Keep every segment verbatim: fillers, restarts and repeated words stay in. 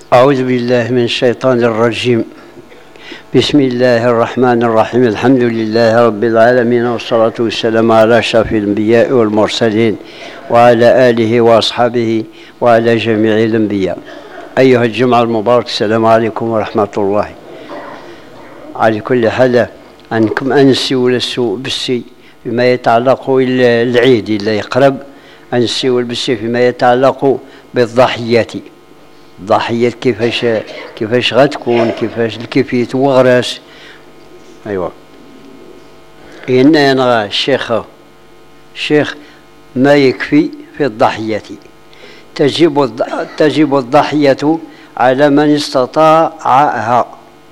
أعوذ بالله من الشيطان الرجيم. بسم الله الرحمن الرحيم. الحمد لله رب العالمين، والصلاة والسلام على أشرف الأنبياء والمرسلين وعلى آله وأصحابه وعلى جميع الأنبياء. أيها الجمعة المبارك، السلام عليكم ورحمة الله. على كل حال أنكم أنسي ولا السوء بالسي فيما يتعلق العيد إلا يقرب، أنسي والبسي فيما يتعلق بالضحيات. الضحيات كيفاش كيفاش غتكون، كيفاش الكيفية وغراس. أيوا إن أنا الشيخ الشيخ ما يكفي في الضحيات. تجب تجب الضحية على من استطاعها،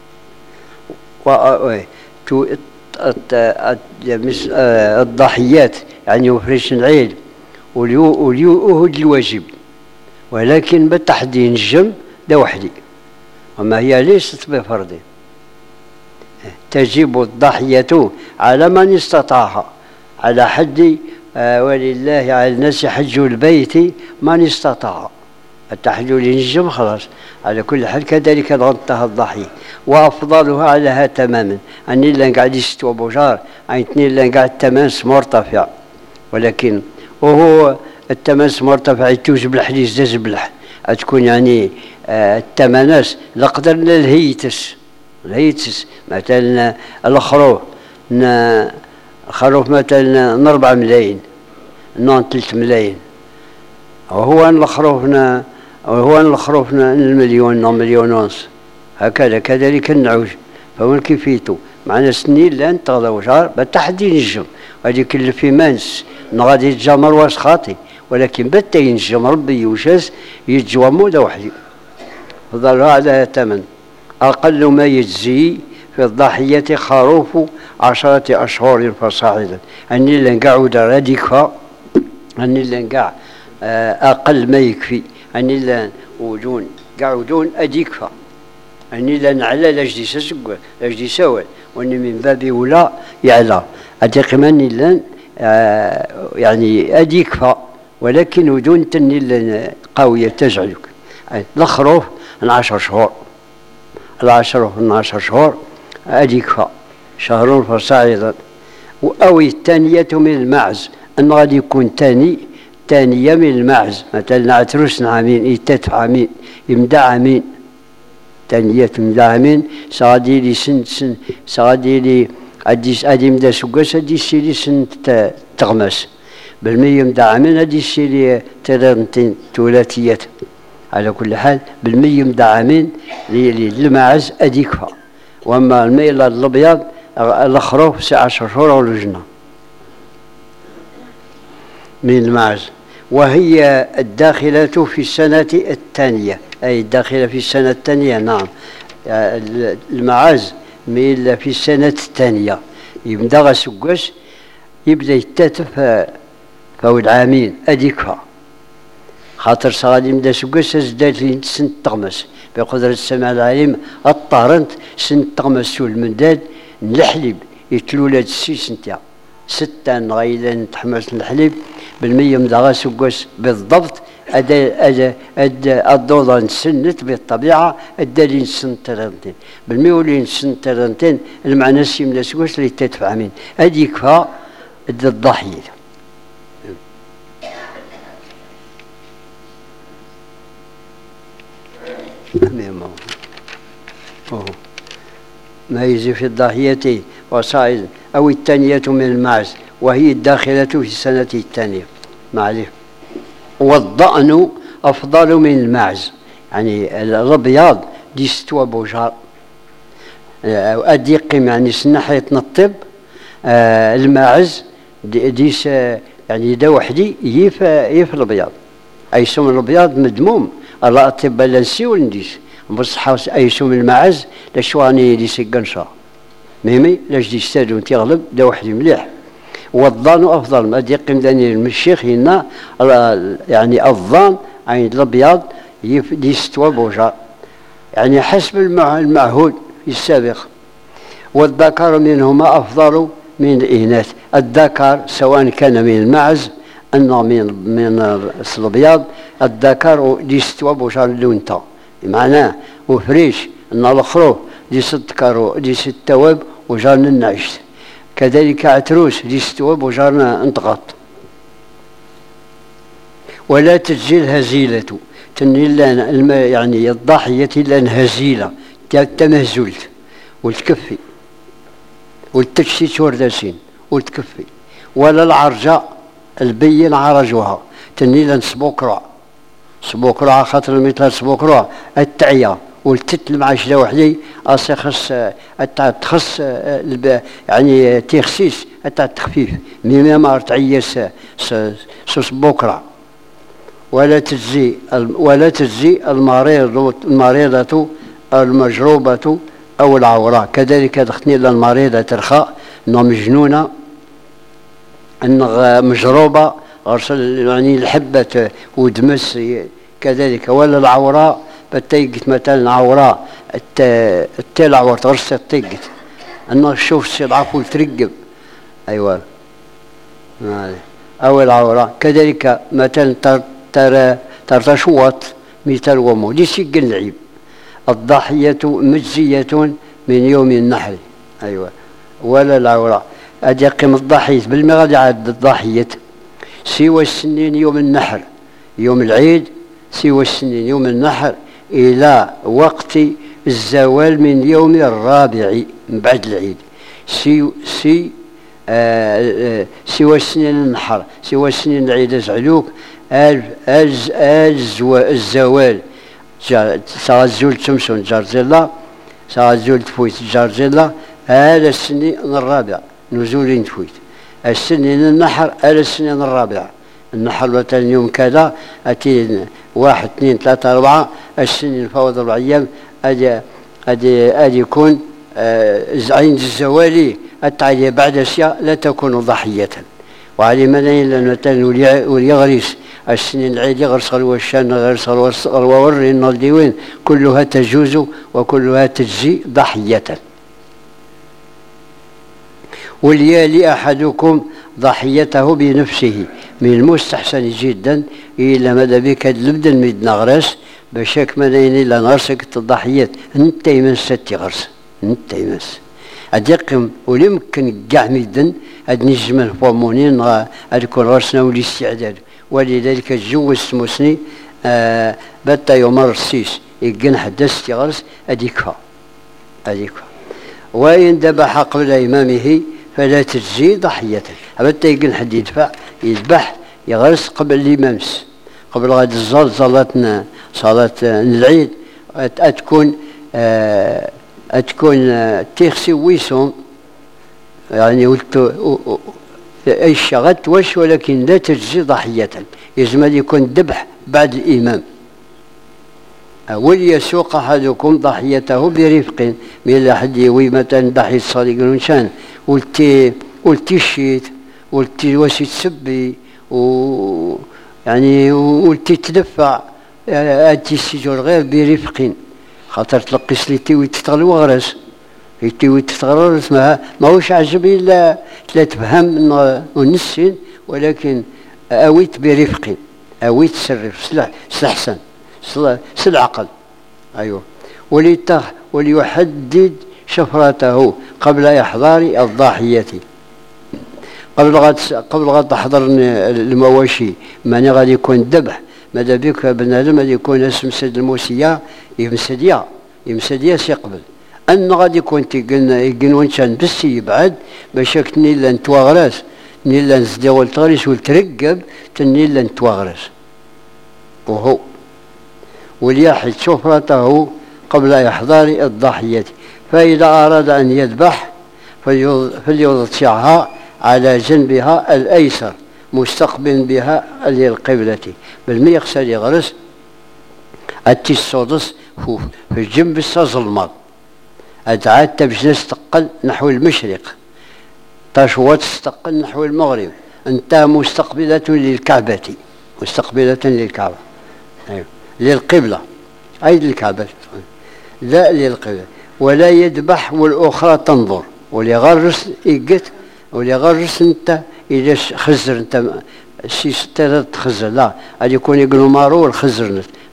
الضحيات يعني وفريش العيد واليوهد الواجب، ولكن بالتحديد النجم دا وحدي، وما هي ليست بفرض. تجب الضحية على من استطاعها، على حد آه ولله على الناس حج البيت من استطاع. التحديد للنجم خلاص. على كل حال كذلك غطها الضحية، وأفضلها عليها تماما. أني اللي قاعد يستوى بوجار عينتني اللي قاعد تماس مرتفع، ولكن وهو التماس مرتفع توجب الحديث دا زبلح تكون يعني آه التماناس لقدرنا الهيتس الهيتس مثلا الخروف خروف مثلا نربع ملايين نون ثلاث ملايين، وهو الخروفنا وهو الخروفنا المليون نون مليون ونص هكذا. كذلك النعوج فهو كيفيتو معنا سنين لان تغلى وشهر بالتحديد النجم غادي يكلف في مانس غادي يتجمر واش خاطي، ولكن بتا ينجم ربي وشاس يتجومو دا وحدي. فضلها على ثمن. أقل ما يجزي في الضحية خروف عشرة أشهر فصاعدا. أني اللي نقعد راديكا، أني اللي نقع أقل ما يكفي، أني اللي وجون قعودون أديكفا، أني اللي نعلى لاجدي سسق لاجدي سوال، وأني من باب ولا يعلى أديك من اللي يعني أديكفا، ولكن ودون تني قوية تزعلك. الخروف من عشر شهور، العشر من عشر شهور أديكفا شهر فصاعدا. أو الثانية من المعز، أن غادي يكون ثاني ثانية من المعز، مثلا عتروس عامين يتات عامين يمدع عامين ثانية يمدع عامين سغادي لي سن سن سغادي لي أدي أدي مدا سكاس أدي سيلي سن تغمس بالمية مدع عامين أدي سيلي ترنتين ثلاثيات. على كل حال بالمية مدع عامين للمعز أديكفا. وأما الميل الأبيض الخروف سي عشر شهور أو الجنة من المعز، وهي الداخلة في السنة الثانية، أي الداخلة في السنة الثانية. نعم المعز ميل في السنة الثانية يبدا سكاس يبدا يتاتف فوق عامين أديكفا، خاطر صغادي مدا سكاس زدات لي سنة تغمس بقدرة السماع العليم الطارنت سنة تغمس والمنداد الحليب يتلولاد سي سنتيا ستة غايلا تحمس الحليب بالمية مدغا سكاس بالضبط. أدا أدا أدا الدولار نسنت بالطبيعة الدالين سنة ترنتين بالميولين سنة ترنتين المعنى سيملا سكاس اللي تدفع من هذيك فا الضحية. ما يجي في الضحية وصاعد أو الثانية من المعز، وهي الداخلة في السنة الثانية. معليش. والضأن أفضل من المعز، يعني الأبيض دي ستوى بوجار أدي قيم يعني سنحية الطب. آه الماعز دي ديس يعني دا وحدي يف يف الأبيض، أي سم الأبيض مدموم الله الطب لنسي ولنديس بصحة أي سم الماعز لشواني دي سكنشا ميمي لاش دي استادون تيغلب دا وحدي مليح. والظان أفضل ما دي قيم داني المشيخ هنا يعني الظان عين الأبيض دي ستوى بوجار، يعني حسب المعهود في السابق. والذكر منهما أفضل من الإناث. الذكر سواء كان من المعز أنه من من الأبيض الذكر دي ستوى بوجار لونتا معناه وفريش ان الاخروف دي ست كارو دي ست تواب وجارنا النعشت، كذلك عتروس دي ست تواب وجارنا انتغط. ولا تجزي الهزيلة تني يعني الضاحية لان هزيلة تمهزلت والتكفي والتشتيت ورداسين والتكفي، ولا العرجاء البين عرجوها تني لان سبوكرا سبوكرا خاطر مثل سبوكرا التعيا والتتل مع شدا وحدي اصي خص تخص يعني تخسيس تاع التخفيف ميما ما تعيس سبوكرا. ولا تجزي ولا تجزي المريض المريضة المجروبة أو العوراء، كذلك دختني المريضة ترخاء أنها مجنونة أنها مجروبة يعني الحبة ودمس كذلك. ولا العوراء بتيقت مثلا عوراء التلع وتغرس التيقت أنها تشوف السضعف وترقب أيوة. أو العوراء كذلك مثلا ترى ترتشوط مثل ومو دي سيق العيب. الضحية مجزية من يوم النحر أيوة. ولا العوراء أدقم الضحية بالمغاد عاد الضحية سوى السنين يوم النحر يوم العيد سوى السنين يوم النحر إلى وقت الزوال من يوم الرابع من بعد العيد. سي سي آه آه سوى السنين النحر سوى السنين العيد زعلوك أز أز الزوال سازول تمسون جارزيلا سازول تفويت جارزيلا هذا السنين الرابع نزول تفويت السنين النحر هذا السنين الرابع. النحر مثلا يوم كذا أتي واحد اثنين ثلاثة أربعة السنين فوضى أربع أيام أدي أدي أدي يكون عند الزوالي التعدي بعد أشياء لا تكون ضحية. وعلى من لأن مثلا وليغرس السنين العيد يغرس والشان غرس والوري الديوين كلها تجوز وكلها تجزي ضحية. وليالي أحدكم ضحيته بنفسه من المستحسن جدا إلا ماذا بك لبدا ميد نغرس بشك مدين إلا نغرسك الضحيات انت يمس ستي غرس انت يمس أدقم وليمكن كاع ميدن أد نجم الفورمونين أدكون غرسنا والاستعداد. ولذلك الجو السموسني آه بتا يمر السيس يقن حدث غرس أديكها أديكها. وإن ذبح قبل إمامه فلا تجزي ضحية. أبدا يقن حد يدفع يذبح يغرس قبل الإمام قبل غد الزال صلاتنا صلاة العيد أتكون آه أتكون آه تيخسي ويسون يعني قلت أي شغلت وش ولكن لا تجزي ضحية يجب أن يكون ذبح بعد الإمام. وليسوق أحدكم ضحيته برفق من أحد يوي مثلا ضحية صديق ونشان قلتي قلتي شيت قلتي واش تسبي و يعني قلتي تدفع أدي السجور غير برفق خاطر تلقيس لي تيوي تتغل وغرس تيوي تتغرس ما ماهوش عجب إلا لا تفهم ونسين ولكن أويت برفق أويت سرف سلح سلحسن سلعقل أيوه. وليتخ وليحدد شفرته قبل إحضار الضاحية قبل غد قبل غد تحضر المواشي ماني غادي يكون ذبح ماذا بك بنادم غادي يكون اسم سد الموسيا يمسديا يمسديا سيقبل أن غادي يكون تيقن يقن ونشان بس يبعد باش كني لا نتواغرس ني لا نزدي والتغرس والترقب تني لا نتواغرس وهو وليحد شفرته قبل إحضار الضحية. فإذا أراد أن يذبح فليضطجعها على جنبها الأيسر مستقبل بها للقبلة بالميقسى يغرس أتي الصدس في الجنب الظلمة أدعات تبجن استقل نحو المشرق تشوت استقل نحو المغرب أنت مستقبلة للكعبة مستقبلة للكعبة أيوه. للقبلة أي للكعبة لا للقبلة. ولا يذبح والأخرى تنظر وليغرس إيقت وليغرس أنت إذا خزر أنت شي ستة تخزر لا غادي يكون يقولوا مارو والخزر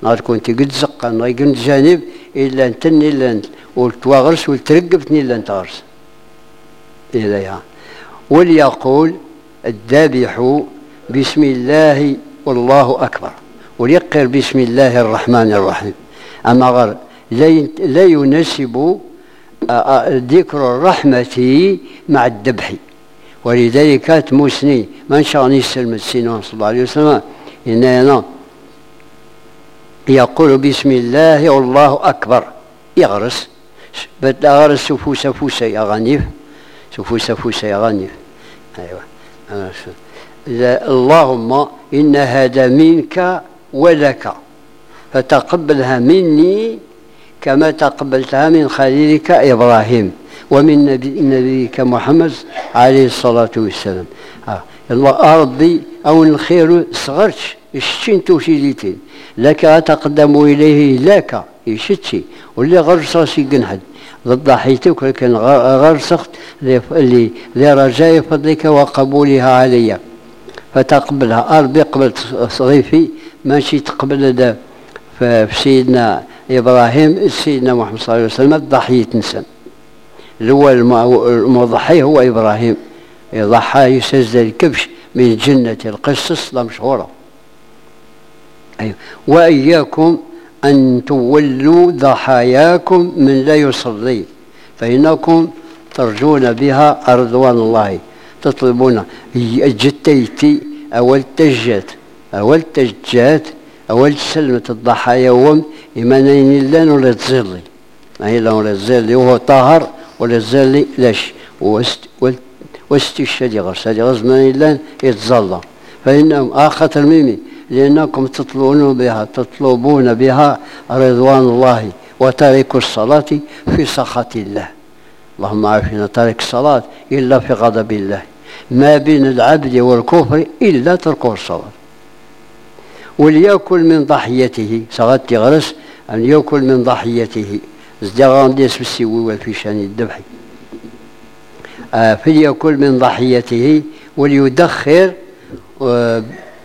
غتكون تقد زقا غيقن جانب إلا نتني إلا نت والتواغرس والترقبتني إلا نتغرس إليها. وليقول الذابح بسم الله والله أكبر، وليقر بسم الله الرحمن الرحيم. أما غير لا يناسب ذكر الرحمة مع الذبح، ولذلك تموسني ما نشغني السلم السنون صلى الله عليه وسلم إن أنا يقول بسم الله والله أكبر يغرس بدأ غرس سفوسة فوسة يغنيف سفوسة فوسة يغنيف. أيوة اللهم إن هذا منك ولك فتقبلها مني كما تقبلتها من خليلك إبراهيم ومن نبي نبيك محمد عليه الصلاة والسلام. الله ربي أو الخير صغرتش الشين توشيليتين لك أتقدم إليه لك يشتشي واللي غرس راسي قنحد ضد حيتك ولكن غرسخت اللي لرجاء فضلك وقبولها علي فتقبلها. ربي قبلت صغيفي ماشي تقبل هذا في سيدنا إبراهيم سيدنا محمد صلى الله عليه وسلم ضحية إنسان الأول المضحي هو إبراهيم ضحى يسجد الكبش من جنة القصص لا مشهورة. أيوة. وإياكم أن تولوا ضحاياكم من لا يصلي فإنكم ترجون بها رضوان الله تطلبون الجتيتي أول تجات أول تجات أول سلمة الضحايا وهم إيمانين اللان ولا تزلي ما لا ولا تزلي وهو طاهر ولا تزلي لاش واستشهاد غرس هذه غزمان اللان يتزلى فإنهم آخر الميمي لأنكم تطلبون بها تطلبون بها رضوان الله وتارك الصلاة في سخط الله. اللهم عافنا تارك الصلاة إلا في غضب الله ما بين العبد والكفر إلا ترك الصلاة. وليأكل من ضحيته سغت غرس أن يأكل من ضحيته ازدغان ديس بالسوي وفي شان الذبح آه فليأكل من ضحيته وليدخر آه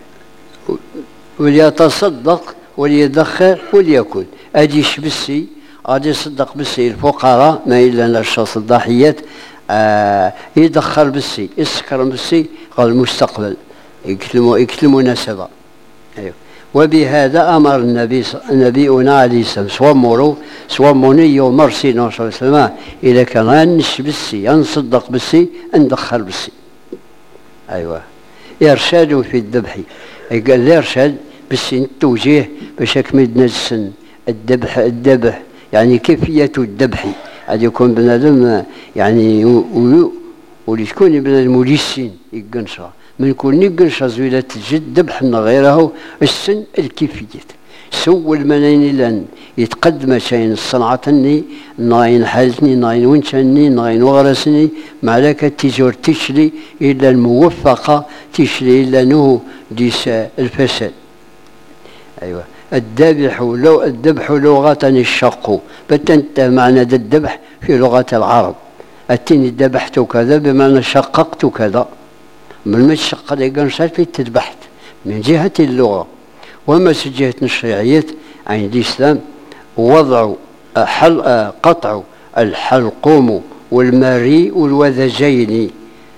وليتصدق وليدخر وليأكل أديش بالسي غادي يصدق بالسي الفقراء ما إلا الشخص الضحيات آه يدخر بالسي يسكر بالسي قال المستقبل يكلموا يكلموا نسبة. أيوه. وبهذا أمر النبي نبينا عليه السلام سواء مورو سواء موني ومرسي صلى الله عليه وسلم إذا كان غنش بالسي نصدق بالسي ندخر بالسي. أيوه. إرشاد في الذبح قال الإرشاد بالسي التوجيه باش يكمل السن الذبح الذبح يعني كيفية الذبح غادي يكون بنادم يعني ولي تكون بنادم وليسين يقنشها من كل نقنشها زويلة الجد ذبحنا غيره السن الكيفية سوى المنين لان يتقدم شيء الصنعتني ناين حالتني ناين ونشني ناين وغرسني معلك تجور تشري إلا الموفقة تشري إلا نو ديس الفساد. أيوة. الذبح لو الذبح لغة الشق بتنت معنى الذبح في لغة العرب التين ذبحت كذا بمعنى شققت كذا من متشق لقنشات في تذبحت من جهة اللغة. وما جهة الشرعية عند الإسلام وضع حل قطع الحلقوم والمريء والوذجين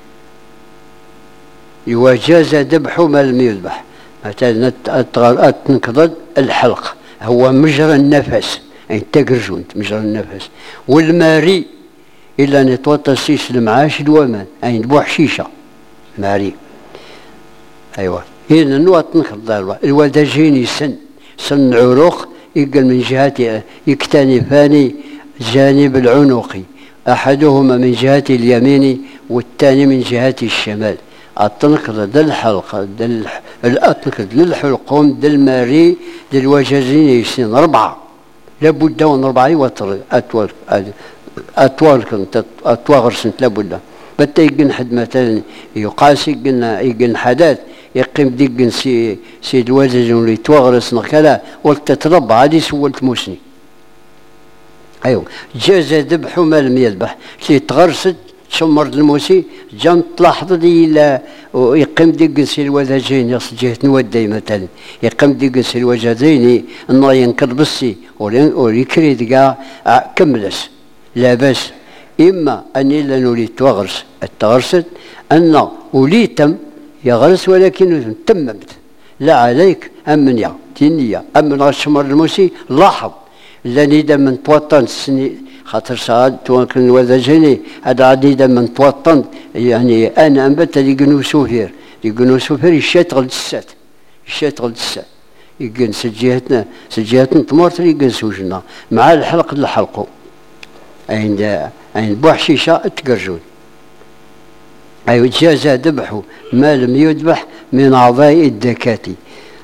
يجاز ذبح ما لم يذبح مثلا تنقض الحلق هو مجرى النفس يعني تقرجون مجرى النفس والمريء إلا نتوطى السيس المعاش الومان يعني بوح شيشة ماري. أيوة. هنا نوع تنخض الوذجين سن سن عروق يقل من جهة يكتنفان جانب العنق أحدهما من جهة اليمين والثاني من جهة الشمال. التنقض دل الحلقة دل الأتنقض للحلقوم دل الماري دل الوجزين يسن أربعة لابد من أربعة يوتر أطول أطول كنت أطول غرسنت لابد بتا يقن حد مثلا يقاس يقن يقن حدث يقيم ديقن سي سيد الوزج اللي توغرس كذا والتتربع هذه سولت موسني. أيوه. جاز ذبح ما لم يذبح كي تغرست تشمر الموسي جام تلاحظ لي يقيم ديك نسي الوذاجين يص جهة نودي مثلا يقيم ديك نسي الوجهتين انه ينكر بسي وليكريد كاع كملس لا باس. اما اني لا نريد تغرس التغرست ان وليتم يغرس ولكن تممت لا عليك امنيا تنية اما الشمر الموسي لاحظ لاني دا من توطن سني خاطر ساعات توكل الوذاجيني هذا عديدا من توطن يعني انا انبت اللي يقنو سوفير يقنو سوفير يشتغل السات يشتغل السات يقن سجيهتنا سجيهتنا تمرت اللي يقن سوجنا مع الحلق اللي حلقوا عند عند بوحشيشه تقرجون ايوا جاز ذبحوا ما لم يذبح من اعضاء الدكاتي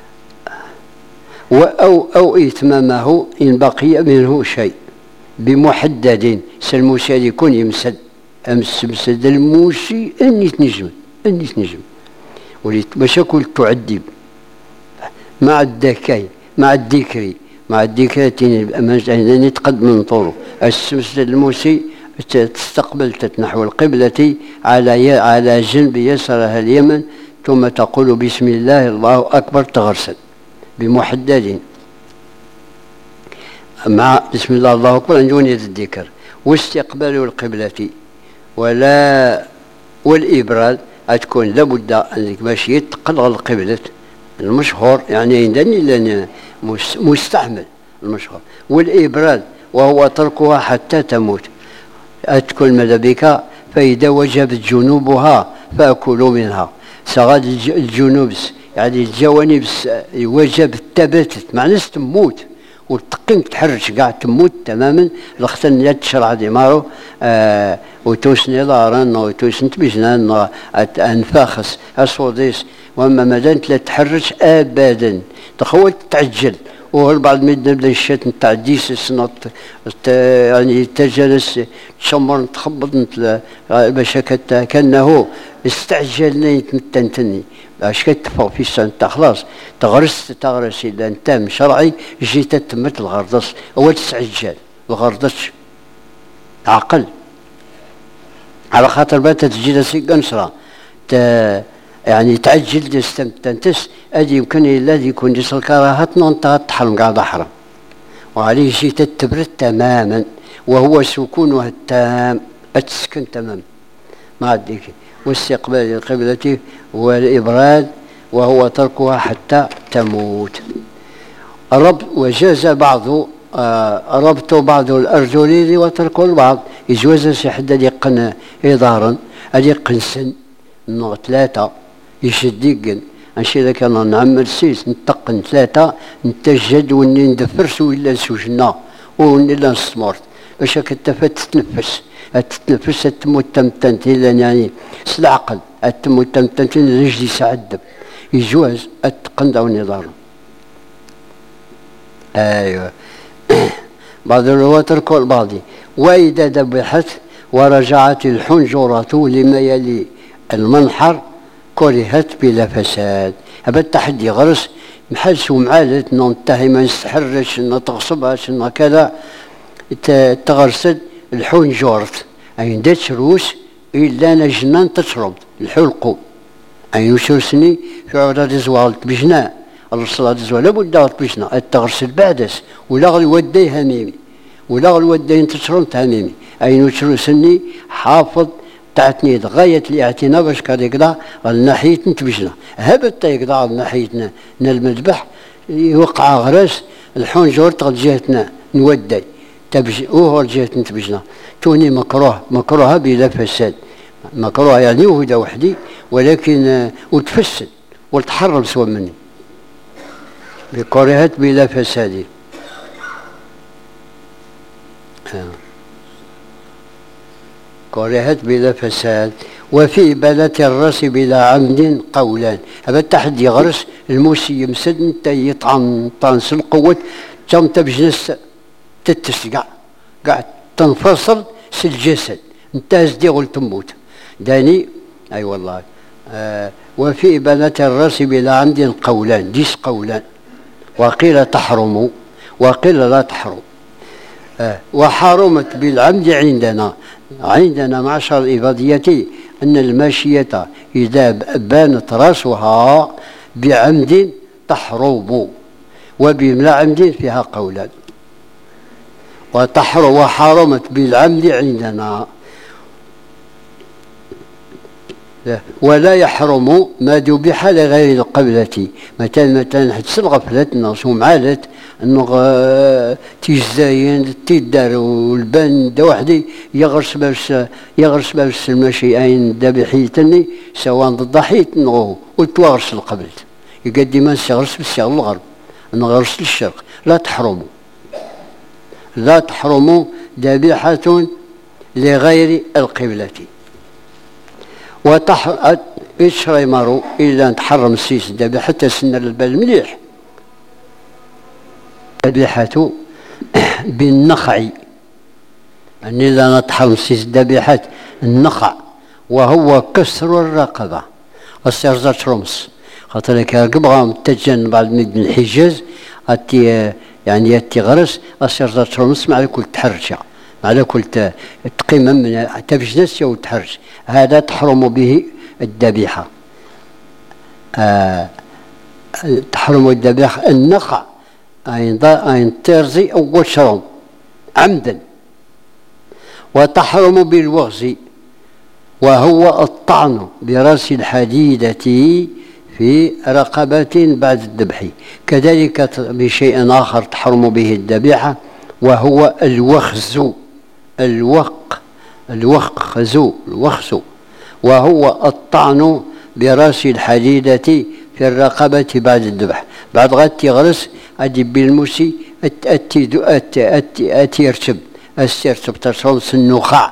أو أو إتمامه إن بقي منه شيء بمحدد سالموسى يكون يمسد أمس مسد الموسي أني تنجم أني تنجم وليت باش كل تعذب مع الذكاء مع الذكري مع الذكرتين أنني تقدم من طوله السمس الموسي تستقبلت نحو القبلة على على جنب يسارها اليمن ثم تقول بسم الله الله أكبر تغرسل بمحدد مع بسم الله الله أكبر عن دون الذكر واستقبال القبلة ولا والإبراد تكون لابد أنك باش يتقلغ القبلة المشهور يعني عندني لأن مستعمل المشهور والإبراد وهو تركها حتى تموت تكون ماذا بك فإذا وجبت جنوبها فأكلوا منها سغاد الجنوب يعني الجوانب وجب تبتت معناش تموت وتقيم تحرش قاع تموت تماما لختن لا تشرع ديمارو آه وتوسني دارن وتوسن تبجنان انفاخس اسوديس واما مادام لا تحرش ابدا تخول تعجل والبعض من بدا الشات نتاع ديسس يعني تجلس تشمر تخبط باش كانه استعجلني تنتني باش كتفوق في السنة تاع خلاص تغرس تغرس اذا انت شرعي جيت تمت الغردس هو تستعجل الغردس عقل على خاطر بات تجي لسي قنصره يعني تعجل تنتس ادي يمكن الذي يكون جس الكراهه ننطى تحرم قاعد حرم وعليه جيت تبرد تماما وهو سكونها التام تسكن تماما ما عندك واستقبال القبلة والإبراد وهو تركها حتى تموت. رب وجاز بعض آه ربط بعض الأرجل وترك البعض يجوز شي حد يقن إدارا يقن سن نوع ثلاثة يشد يقن انشي ذاك انا نعمل سيس نتقن ثلاثة نتجد وني ندفرس ولا سوجنا وني لا نستمرت باش كتفات تتنفس تتنفس تموت تمتنتين يعني العقل تموت تمتنتين رجلي سعدب يجوز اتقن داو النظام. ايوه بعض الرواة تركوا البعضي واذا ذبحت ورجعت الحنجرة لما يلي المنحر كرهت بلا فساد. هذا التحدي غرس محلس ومعالت ننتهي ما نستحرش نتغصبهاش كذا تغرسد الحنجرت أي ندات روس إلا نجنان تشرب الحلقو أي نشرسني في عرض زوال بجنا الصلاة زوال لابد دارت بجنا التغرسل بعدس ولا غل ودي هميمي ولا غل ودي تشرب هميمي أي نشرسني حافظ تعتني غاية الاعتناء باش كان يقطع الناحية نتبجنا هبت يقطع الناحية المذبح يوقع غراس الحنجر تغل جهتنا نودي تبج وهو جهة نتبجنا توني مكروه مكروه بلا فساد مكروه يعني وهدا وحدي ولكن وتفسد وتحرم سوى مني بكرهت بلا فساد. كرهت بلا فساد. وفي إبالة الرأس بلا عمد قولان. هذا التحدي غرس الموسي يمسد انت يطعن طانس القوة تم تبجنس تتسقع قاعد تنفصل في الجسد انت ازدي قلت تموت داني اي أيوة والله. آه وفي إبانة الرأس بلا عمد قولان ديس قولان وقيل تحرم وقيل لا تحرم. آه وحرمت بالعمد عندنا عندنا معشر الإباضية أن الماشية إذا بانت رأسها بعمد تحرم، وبلا عمد فيها قولان. وتحرم وحرمت بالعمد عندنا، ولا يحرم ما ذبح لغير القبلة. مثلا مثلا حتى الغفلة الناس ومعالت انه تيزاين تيدار والبان دا وحدي يغرس باش يغرس باش المشيئين ذبيحيتني سواء ضد ضحيت نغو وتوغرس القبل يقدم ما نغرس بالشغل الغرب نغرس للشرق. لا تحرموا لا تحرموا ذبيحة لغير القبلة. وتح يشري مارو إلا تحرم السيس الذبيحة حتى سن البال مليح. الذبيحة بالنخع، يعني إذا تحرم السيس الذبيحة النخع وهو كسر الرقبة السرزة رمس خاطر كرقبها متجن بعد مدن الحجاز أتي يعني أتي غرس السرزة رمس مع كل تحرشة على كل تقيمة من حتى في جنس أو تحرش، هذا تحرم به الذبيحة. آه تحرم الذبيحة النخع أين ترزي أو شرم عمدا. وتحرم بالوغز وهو الطعن برأس الحديدة في رقبة بعد الذبح. كذلك بشيء آخر تحرم به الذبيحة وهو الوخز الوق الوخز الوخز وهو الطعن براس الحديدة في الرقبة بعد الذبح. بعد غاد تغرس أدي بالموسي أتي أتي أتي أتي يرتب أسترتب ترصوص النخاع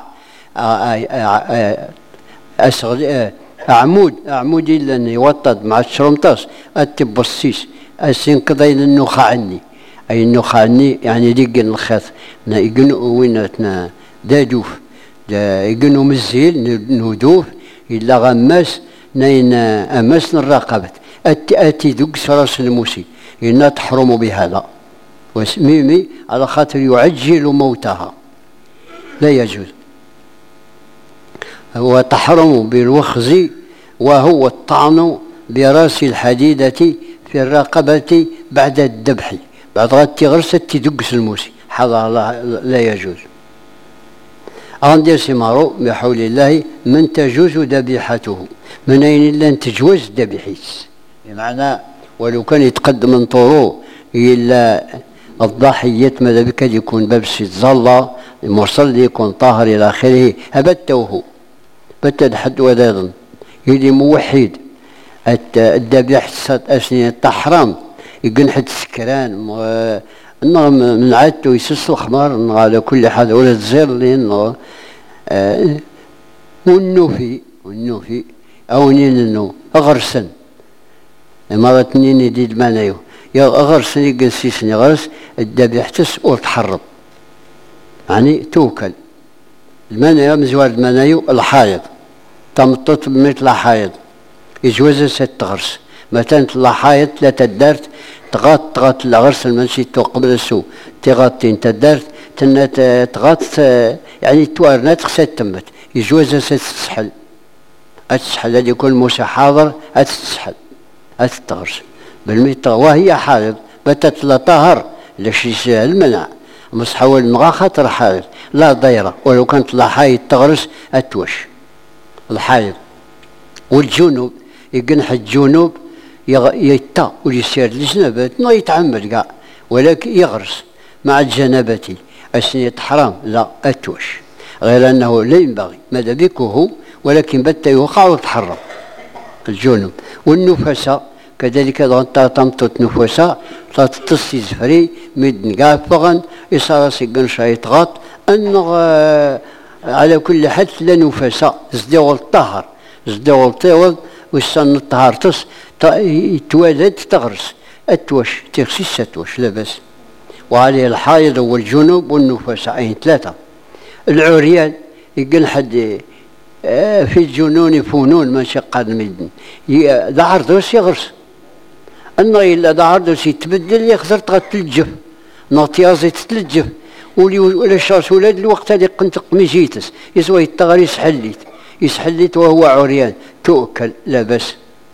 أسغل عمود عمود إلا يوطد مع الشرمطاس أتي بصيس أسينقضين النخاع عني أي النخاع عني يعني ديقن الخيط يقنوا وين دادوف يقنوا مزيل ندوف إلا غماس نين أماس الرقبة أتي أتي دوكس راس الموسي إنها تحرم بهذا واسميمي على خاطر يعجل موتها لا يجوز. هو تحرم بالوخز وهو الطعن براس الحديدة في الرقبة بعد الذبح. بعد غاد تغرس تدقس الموسي هذا لا يجوز. عندي سمارو بحول الله من تجوز ذبيحته من أين إلا أن تجوز ذبيحيس بمعنى ولو كان يتقدم من طرو إلا الضحية ماذا بك يكون بابس يتظلى المصلي يكون طاهر إلى آخره أبتوه بتد حد وذاذن يلي موحد الذبيح أسنين التحرام يقن حد سكران انه من عادته يسس الخمار على كل حال ولا تزير لانه آه والنوفي والنوفي او نين انه اغرسن مرة نين يديد مانايو يا اغرسن يقن سيسن يغرس الذبيح تس وتحرم يعني توكل المنايو مزوار المنايو الحائض تمطط مثل حائض يجوز ست غرس مثلا لا حائط لا تدارت تغاط تغاط الغرس المنشي تو قبل السو تغاط انت دارت تنات تغاط يعني توارنات خسات تمت يجوز ستسحل اتسحل هذه يكون موسى حاضر اتسحل اتتغرس بالميت وهي حائض بتت لا طهر لشيش المنع مش حاول نغا خاطر حائض لا ضيره ولو كانت لا حائط تغرس اتوش الحائض. والجنوب يقنح الجنوب يتا ويسير الجنابات ما يتعمد كاع ولكن يغرس مع الجنابة أسنية حرام لا أتوش غير أنه لا ينبغي ماذا بك هو ولكن بت يوقع ويتحرم الجنوب. والنفساء كذلك تمطط نفساء تتصي زفري مدن كاع فغن يصار سيقن شايط غاط أنه على كل حال لا نفساء زديو الطهر زديو الطيول والسن الطهار تص توالد تغرس التوش تغسيس التوش لا بس. وعليه الحائض والجنوب والنفساء أين ثلاثة. العريان يقول حد في الجنون فنون ما شق المدن ظهر دوس يغرس أنه إلا ظهر دوس يتبدل يخسر تغتلجف نطيازي تتلجف ولي ولا شارس ولاد الوقت هذه قنت قميجيتس يسوى يتغري يسحليت يسحليت وهو عريان تؤكل لا بس.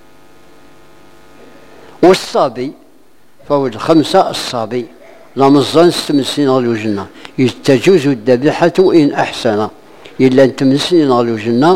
والصبي فهو الخمسة الصبي لمزان ست سنين الوجنة تجوز الذبيحة إن أحسن إلا أن تمسنين الوجنة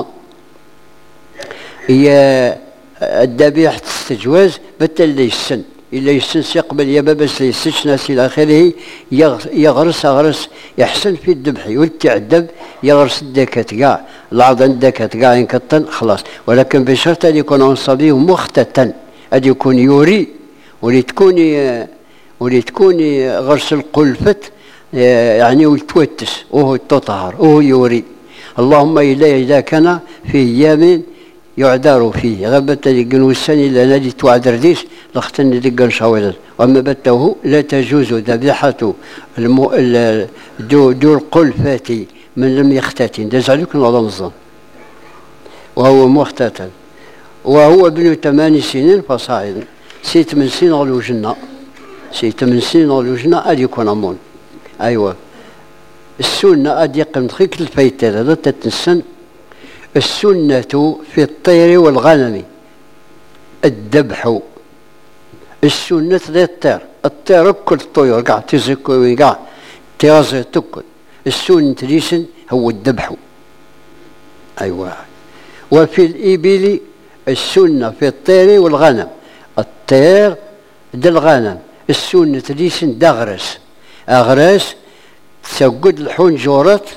هي الذبيحة تستجواز بتل يسن إلا يسن يقبل يا بابس يسنش ناس إلى آخره يغرس يغرس يحسن في الذبح والتعذب يغرس الدكات كاع العظم الدكات كاع ينكتن خلاص. ولكن بشرط أن يكون صبي مختتن أن يكون يوري ولي تكوني ولي تكوني غرس القلفة يعني ويتوتس وهو تطهر وهو يوري. اللهم إلا إذا كان في أيام يعذر فيه غبت لقن والسني لنا دي توعذر ديش لختن لقن شاولا. وأما بته لا تجوز ذبيحة المو... دو, دو القلفة من لم يختتن دزعلك رمضان وهو مختتن وهو ابن ثمان سنين فصاعدا سيت من سنين الوجنة سيت من سنين الوجنة أدي يكون أمون. أيوة السنة أدي يقيم خيك الفيتة هذا تتنسن. السنة في الطير والغنم الذبح. السنة ذي الطير الطير كل الطيور قاع تزكوي قاع تيازي تكل. السنة ليسن هو الذبح. أيوة. وفي الإبل السنة في الطير والغنم الطير دا الغنم السنة ليسن دغرس أغرس تسجد الحنجرات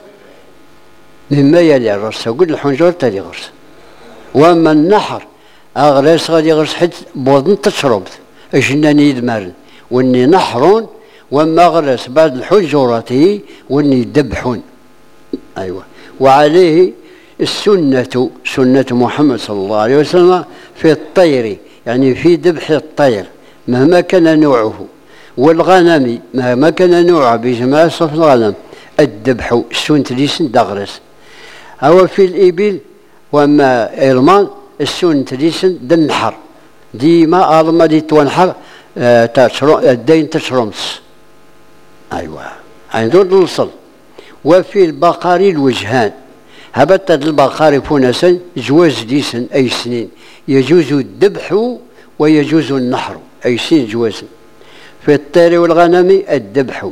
مما يلي الرأس تسجد الحنجرات تالي غرس. وأما النحر أغرس غادي يغرس حد بوضن تشرب أجناني يدمرن واني نحرون. وما غرس بعد الحنجرات واني يذبحون. أيوة. وعليه السنة سنة محمد صلى الله عليه وسلم في الطير يعني في ذبح الطير مهما كان نوعه والغنم مهما كان نوعه بجماعة صف الغنم الذبح السنة ليسن دغرس. أو في الإبل وما إرمان السنة ليسن دنحر ديما أرما دي تونحر آه تشرم الدين تشرمس. أيوة عندو نوصل. وفي البقر الوجهان هبت البقر فونسا جواز ديسن أي سنين يجوز الذبح ويجوز النحر أي سنين جواز. في الطير والغنم الذبح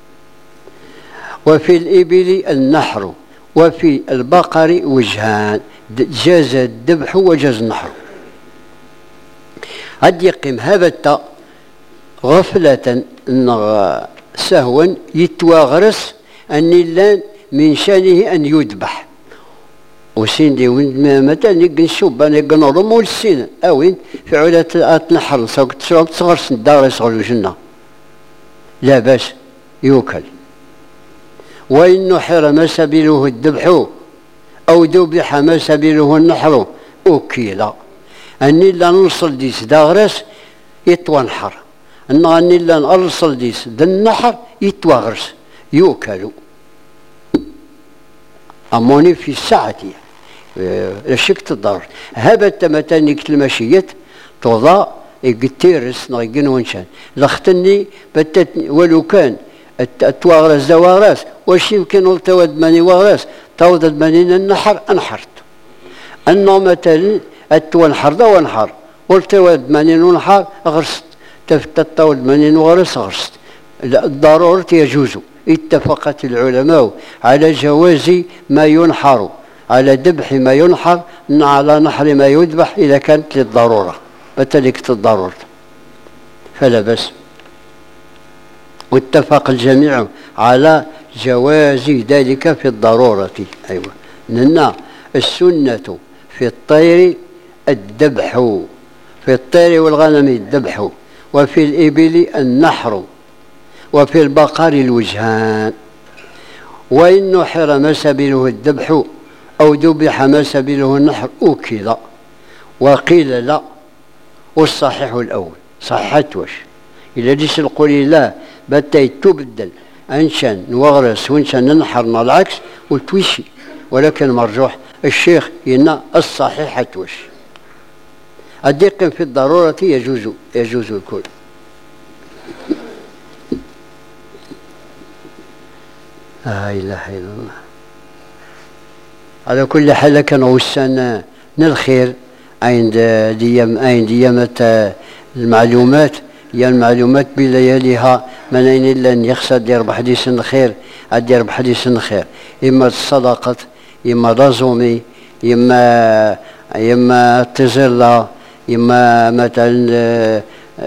وفي الإبل النحر وفي البقر وجهان جاز الذبح وجاز النحر. هد يقيم هبت غفلة سهوا يتواغرس أن اللان من شانه أن يذبح وسين دي وين مثلا نقن شوبا نقن رمو والسين أوين في علا تنحر سوق تشرب تصغر الدار يصغر الجنة لا باس يوكل. وإن نحر ما سبيله الذبح أو ذبح ما سبيله النحر أكيل. أني لا نوصل ديس داغرس يتوانحر أن أني لا نوصل ديس دا النحر يتواغرس يوكل. أموني في الساعة لا شك تضر هبت مثلا المشيت توضا يقتيرس نغيقن ونشان لختني بتت ولو كان التواغرس دواغرس واش يمكن التواد ماني واغرس تودد مانين النحر انحرت انه مثلا التوانحر دا وانحر والتواد مانين ونحر غرست تفتت مانين وغرس غرست. الضرورة يجوز. اتفقت العلماء على جواز ما ينحر على ذبح ما ينحر على نحر ما يذبح إذا كانت للضرورة بتلك الضرورة فلا بس. واتفق الجميع على جواز ذلك في الضرورة. أيوة. لأن السنة في الطير الذبح في الطير والغنم الذبح وفي الإبل النحر وفي البقر الوجهان. وإن نحر ما سبيله الذبح أو ذبح ما سبيله النحر أكل. وقيل لا والصحيح الأول صحت وش إلا ديش القولي لا بتا تبدل أنشان نوغرس ونشان ننحرنا العكس وتوشي. ولكن مرجوح الشيخ إن الصحيح توش. الدقن في الضرورة يجوز يجوز الكل. لا إله إلا الله. على كل حال كان وسان الخير عند ديام عند ديامة المعلومات، هي المعلومات بلياليها منين إلا أن يخسر يربح حديث الخير، عاد يربح حديث الخير، إما الصدقة إما رزومي إما إما التزلة إما مثلا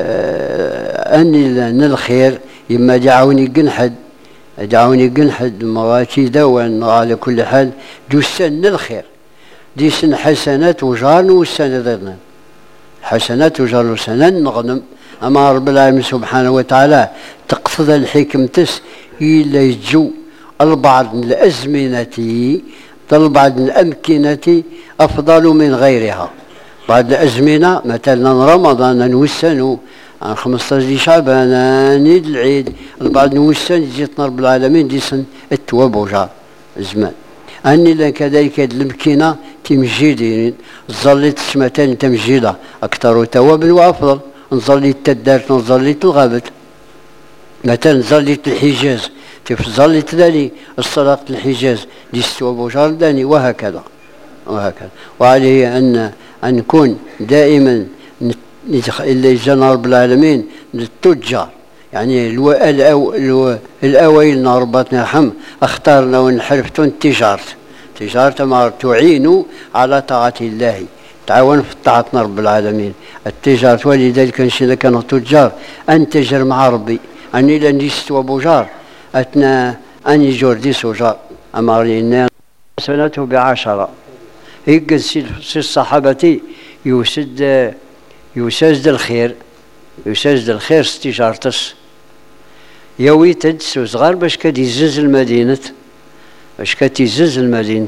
أني الخير إما دعوني قنحد دعوني قنحد مواتي دوان. على كل حال دوسن الخير دي سن حسنات وجار وسن ذرنا حسنات وجار وسن نغنم. أما رب العالمين سبحانه وتعالى تقصد الحكم تس إلا يجو البعض من الأزمنة البعض من الأمكنة أفضل من غيرها. بعض الأزمنة مثلا رمضان نوسنو عن خمسطاش شعبان نيد العيد البعض نوسن جيتنا رب العالمين ديسن التواب وجار زمان. أني لان كذلك المكينة تمجيدين ظليت سمتان تمجيدة أكثر توابا وأفضل. نظليت تدارت نظليت الغابت مثلا ظليت الحجاز كيف ظليت ذاني الصلاة الحجاز دي استواب وجار داني وهكذا وهكذا. وعليه أن أن نكون دائما اللي جانا رب العالمين للتجار يعني الأوائل ربطنا يرحم اختارنا ونحرفتون التجارة تجارة ما تعين على طاعة الله تعاون في طاعة رب العالمين التجارة. ولذلك نشينا كانوا تجار أن تجر مع ربي أني لن يستوى بجار أتنا أني جوردي سجار أمرنا سنته بعشرة. هيك سي الصحابة يسد يسجد الخير يسجد الخير استجارتس يوي تدسو صغار باش كتيزز المدينة باش كتيزز المدينة.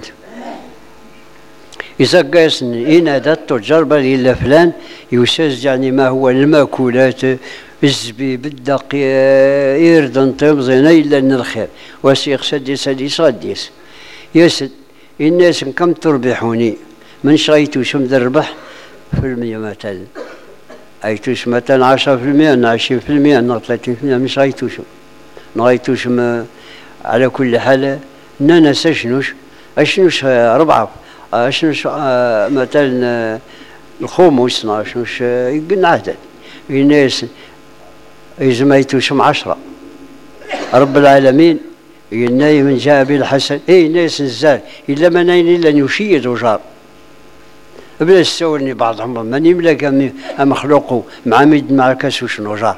إذا قاسن إن هذا التجار بل إلا فلان يسجد يعني ما هو المأكولات الزبيب الدق يردن طيب زينا إلا أن الخير وسيق سديس سديس غديس يسد الناس كم تربحوني من شريتوش من الربح في المية مثلا أيتوش مثلا عشرة في المية عشرين في المية ثلاثين في المية مش غايتوش نغايتوش على كل حال ننسى شنوش أشنوش ربعة أشنوش مثلا الخمس أشنوش يقلنا عدد الناس إذا ما يتوشم عشرة رب العالمين يناي من جاء بالحسن إيه ناس نزال إلا ما نين إلا يشيد وجار بلا يستورني بعضهم من يملك مخلوقه مع ميد مع كاسوش نجار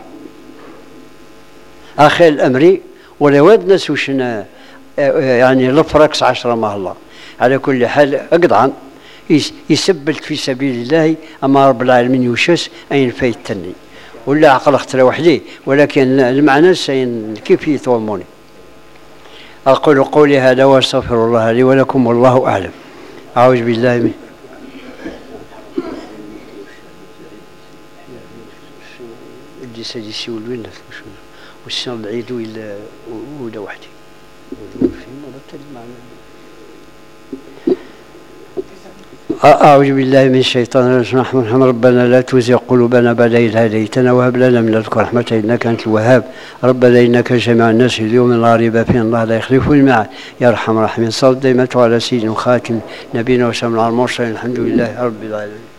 أخي الأمري ولا ود نسوشنا يعني لفركس عشرة ما الله. على كل حال أقطعا يسبلت في سبيل الله أما رب العالمين يشس أين فايتني ولا عقل اخترى وحدي ولكن المعنى سين كيف يتوموني. أقول قولي هذا واستغفر الله لي ولكم والله أعلم. أعوذ بالله من اللي سيدي والوين والسنة بعيد ولا ولا وحدي أعوذ بالله من الشيطان الرجيم. الرحمن ربنا لا تزغ قلوبنا بعد إذ هديتنا وهب لنا من لدنك رحمة إنك أنت الوهاب. ربنا إنك جميع الناس اليوم لا ريب فيه الله لا يخلف الميعاد. يا أرحم الراحمين صل دائما على سيدنا خاتم نبينا وسلم على المرسلين الحمد لله رب العالمين.